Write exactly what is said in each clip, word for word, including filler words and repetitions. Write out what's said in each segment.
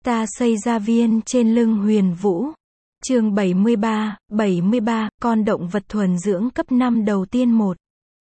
Ta xây gia viên trên lưng Huyền Vũ. Chương bảy mươi ba, bảy mươi ba, con động vật thuần dưỡng cấp năm đầu tiên một.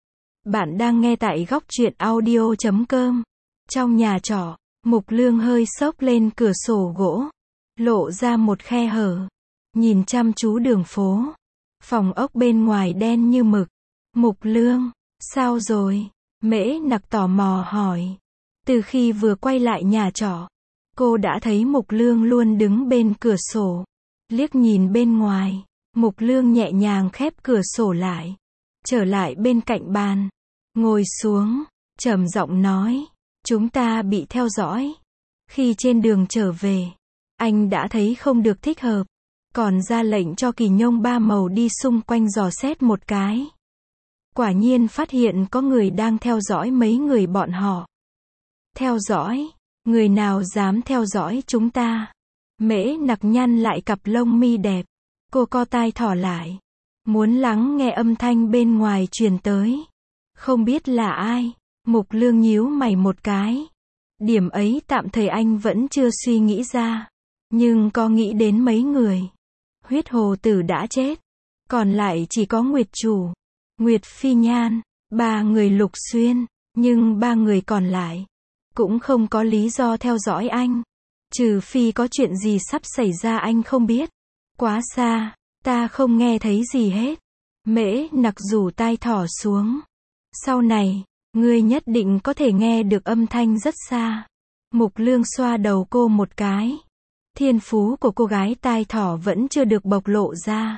Bạn đang nghe tại góc truyện audio chấm com. Trong nhà trọ, Mục Lương hơi xốc lên cửa sổ gỗ, lộ ra một khe hở, nhìn chăm chú đường phố. Phòng ốc bên ngoài đen như mực. Mục Lương, sao rồi? Mễ Nặc tò mò hỏi. Từ khi vừa quay lại nhà trọ, cô đã thấy Mục Lương luôn đứng bên cửa sổ, liếc nhìn bên ngoài. Mục Lương nhẹ nhàng khép cửa sổ lại, trở lại bên cạnh bàn, ngồi xuống, trầm giọng nói, chúng ta bị theo dõi. Khi trên đường trở về, anh đã thấy không được thích hợp, còn ra lệnh cho Kỳ Nhông Ba Màu đi xung quanh dò xét một cái. Quả nhiên phát hiện có người đang theo dõi mấy người bọn họ. Theo dõi? Người nào dám theo dõi chúng ta? Mễ Nặc nhăn lại cặp lông mi đẹp. Cô co tai thỏ lại, muốn lắng nghe âm thanh bên ngoài truyền tới. Không biết là ai? Mục Lương nhíu mày một cái. Điểm ấy tạm thời anh vẫn chưa suy nghĩ ra. Nhưng có nghĩ đến mấy người. Huyết Hồ Tử đã chết. Còn lại chỉ có Nguyệt Chủ, Nguyệt Phi Nhan, ba người Lục Xuyên. Nhưng ba người còn lại cũng không có lý do theo dõi anh. Trừ phi có chuyện gì sắp xảy ra anh không biết. Quá xa, ta không nghe thấy gì hết. Mễ Nặc rủ tai thỏ xuống. Sau này, ngươi nhất định có thể nghe được âm thanh rất xa. Mục Lương xoa đầu cô một cái. Thiên phú của cô gái tai thỏ vẫn chưa được bộc lộ ra.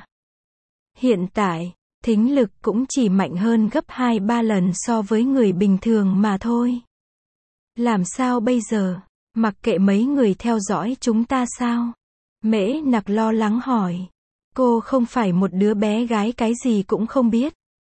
Hiện tại, thính lực cũng chỉ mạnh hơn gấp hai ba lần so với người bình thường mà thôi. Làm sao bây giờ? Mặc kệ mấy người theo dõi chúng ta sao? Mễ Nặc lo lắng hỏi. Cô không phải một đứa bé gái cái gì cũng không biết.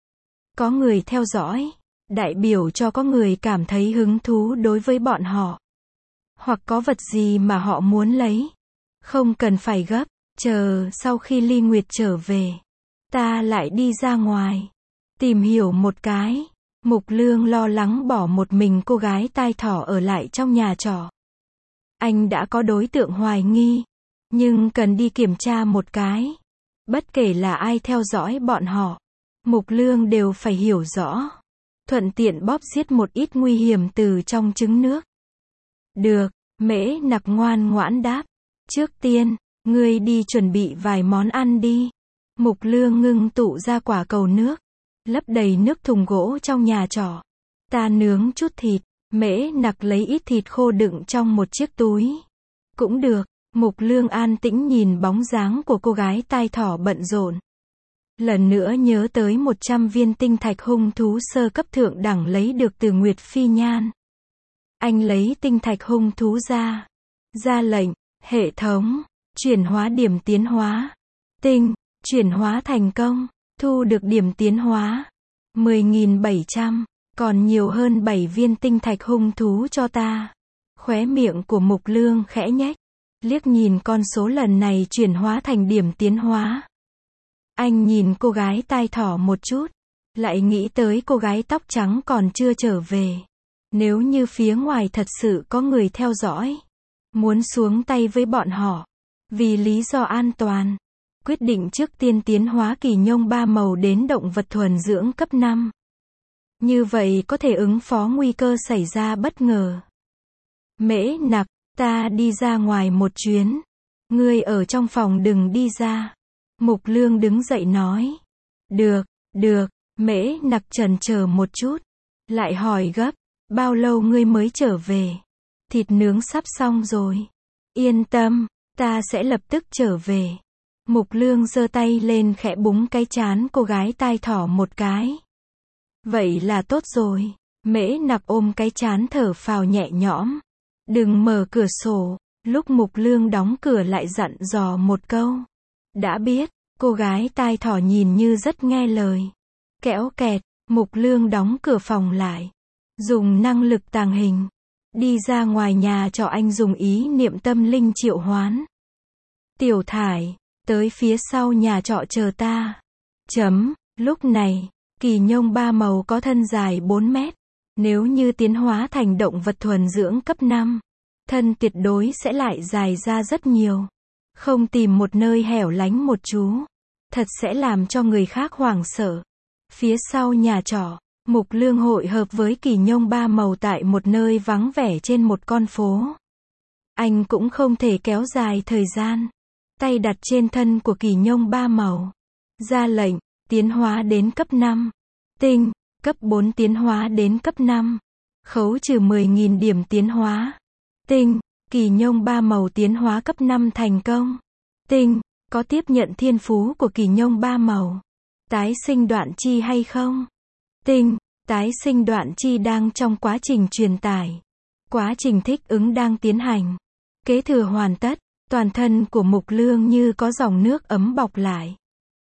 Có người theo dõi, đại biểu cho có người cảm thấy hứng thú đối với bọn họ. Hoặc có vật gì mà họ muốn lấy. Không cần phải gấp, chờ sau khi Ly Nguyệt trở về, ta lại đi ra ngoài, tìm hiểu một cái. Mục Lương lo lắng bỏ một mình cô gái tai thỏ ở lại trong nhà trọ. Anh đã có đối tượng hoài nghi, nhưng cần đi kiểm tra một cái. Bất kể là ai theo dõi bọn họ, Mục Lương đều phải hiểu rõ. Thuận tiện bóp giết một ít nguy hiểm từ trong trứng nước. Được, Mễ Nặc ngoan ngoãn đáp. Trước tiên, ngươi đi chuẩn bị vài món ăn đi. Mục Lương ngưng tụ ra quả cầu nước, lấp đầy nước thùng gỗ trong nhà trọ. Ta nướng chút thịt. Mễ Nặc lấy ít thịt khô đựng trong một chiếc túi. Cũng được. Mục Lương an tĩnh nhìn bóng dáng của cô gái tai thỏ bận rộn. Lần nữa nhớ tới một trăm viên tinh thạch hung thú sơ cấp thượng đẳng lấy được từ Nguyệt Phi Nhan. Anh lấy tinh thạch hung thú ra. Ra lệnh, hệ thống, chuyển hóa điểm tiến hóa. Tinh, chuyển hóa thành công. Thu được điểm tiến hóa mười nghìn bảy trăm, còn nhiều hơn bảy viên tinh thạch hung thú cho ta. Khóe miệng của Mục Lương khẽ nhếch, liếc nhìn con số lần này chuyển hóa thành điểm tiến hóa. Anh nhìn cô gái tai thỏ một chút, lại nghĩ tới cô gái tóc trắng còn chưa trở về. Nếu như phía ngoài thật sự có người theo dõi, muốn xuống tay với bọn họ, vì lý do an toàn, quyết định trước tiên tiến hóa Kỳ Nhông Ba Màu đến động vật thuần dưỡng cấp năm. Như vậy có thể ứng phó nguy cơ xảy ra bất ngờ. Mễ Nặc, ta đi ra ngoài một chuyến. Ngươi ở trong phòng đừng đi ra. Mục Lương đứng dậy nói. Được, được. Mễ Nặc chần chờ một chút, lại hỏi gấp. Bao lâu ngươi mới trở về? Thịt nướng sắp xong rồi. Yên tâm, ta sẽ lập tức trở về. Mục Lương giơ tay lên khẽ búng cái trán cô gái tai thỏ một cái. Vậy là tốt rồi. Mễ Nặc ôm cái trán thở phào nhẹ nhõm. Đừng mở cửa sổ. Lúc Mục Lương đóng cửa lại dặn dò một câu. Đã biết. Cô gái tai thỏ nhìn như rất nghe lời. Kẽo kẹt, Mục Lương đóng cửa phòng lại. Dùng năng lực tàng hình. Đi ra ngoài nhà trọ, anh dùng ý niệm tâm linh triệu hoán. Tiểu Thải, tới phía sau nhà trọ chờ ta. Chấm, lúc này, Kỳ Nhông Ba Màu có thân dài bốn mét. Nếu như tiến hóa thành động vật thuần dưỡng cấp năm, thân tuyệt đối sẽ lại dài ra rất nhiều. Không tìm một nơi hẻo lánh một chú, thật sẽ làm cho người khác hoảng sợ. Phía sau nhà trọ, Mục Lương hội hợp với Kỳ Nhông Ba Màu tại một nơi vắng vẻ trên một con phố. Anh cũng không thể kéo dài thời gian. Tay đặt trên thân của Kỳ Nhông Ba Màu. Ra lệnh, tiến hóa đến cấp năm. Tinh, cấp bốn tiến hóa đến cấp năm. Khấu trừ mười nghìn điểm tiến hóa. Tinh, Kỳ Nhông Ba Màu tiến hóa cấp năm thành công. Tinh, có tiếp nhận thiên phú của Kỳ Nhông Ba Màu. Tái sinh đoạn chi hay không? Tinh, tái sinh đoạn chi đang trong quá trình truyền tải. Quá trình thích ứng đang tiến hành. Kế thừa hoàn tất, toàn thân của Mục Lương như có dòng nước ấm bọc lại.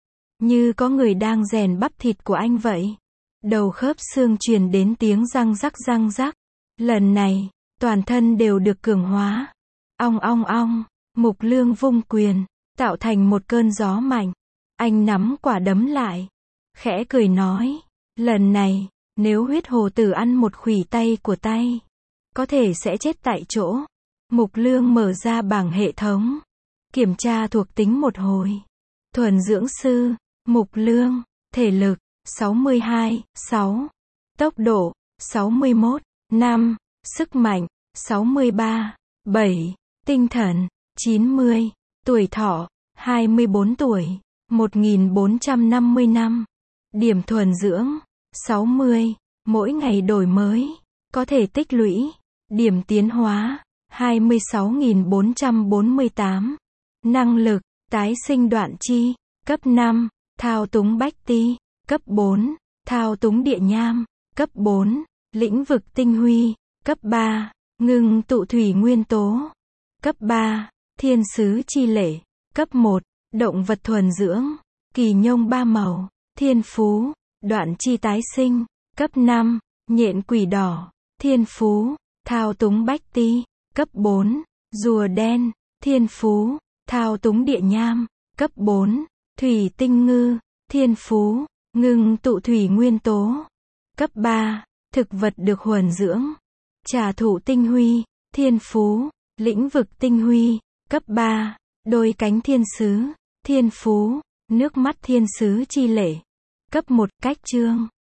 Như có người đang rèn bắp thịt của anh vậy. Đầu khớp xương truyền đến tiếng răng rắc răng rắc. Lần này, toàn thân đều được cường hóa. Ong ong ong, Mục Lương vung quyền, tạo thành một cơn gió mạnh. Anh nắm quả đấm lại, khẽ cười nói, lần này, nếu huyết hồ tử ăn một khuỷu tay của tay, có thể sẽ chết tại chỗ. Mục Lương mở ra bảng hệ thống, kiểm tra thuộc tính một hồi. Thuần dưỡng sư, Mục Lương, thể lực, sáu mươi hai, sáu, tốc độ, sáu mươi mốt, năm, sức mạnh, sáu mươi ba, bảy, tinh thần, chín mươi, tuổi thọ, hai mươi bốn tuổi, một nghìn bốn trăm năm mươi năm, điểm thuần dưỡng, sáu mươi, mỗi ngày đổi mới, có thể tích lũy, điểm tiến hóa, hai mươi sáu nghìn bốn trăm bốn mươi tám, năng lực, tái sinh đoạn chi, cấp năm, thao túng bách ti, cấp bốn, thao túng địa nham, cấp bốn, lĩnh vực tinh huy, cấp ba, ngưng tụ thủy nguyên tố, cấp ba, thiên sứ chi lễ, cấp một, động vật thuần dưỡng, Kỳ Nhông Ba Màu, thiên phú, đoạn chi tái sinh, cấp năm, nhện quỷ đỏ, thiên phú, thao túng bách ti, cấp bốn, rùa đen, thiên phú, thao túng địa nham, cấp bốn, thủy tinh ngư, thiên phú, ngưng tụ thủy nguyên tố, cấp ba, thực vật được huẩn dưỡng, trà thụ tinh huy, thiên phú, lĩnh vực tinh huy, cấp ba, đôi cánh thiên sứ, thiên phú, nước mắt thiên sứ chi lễ, cấp một, cách chương.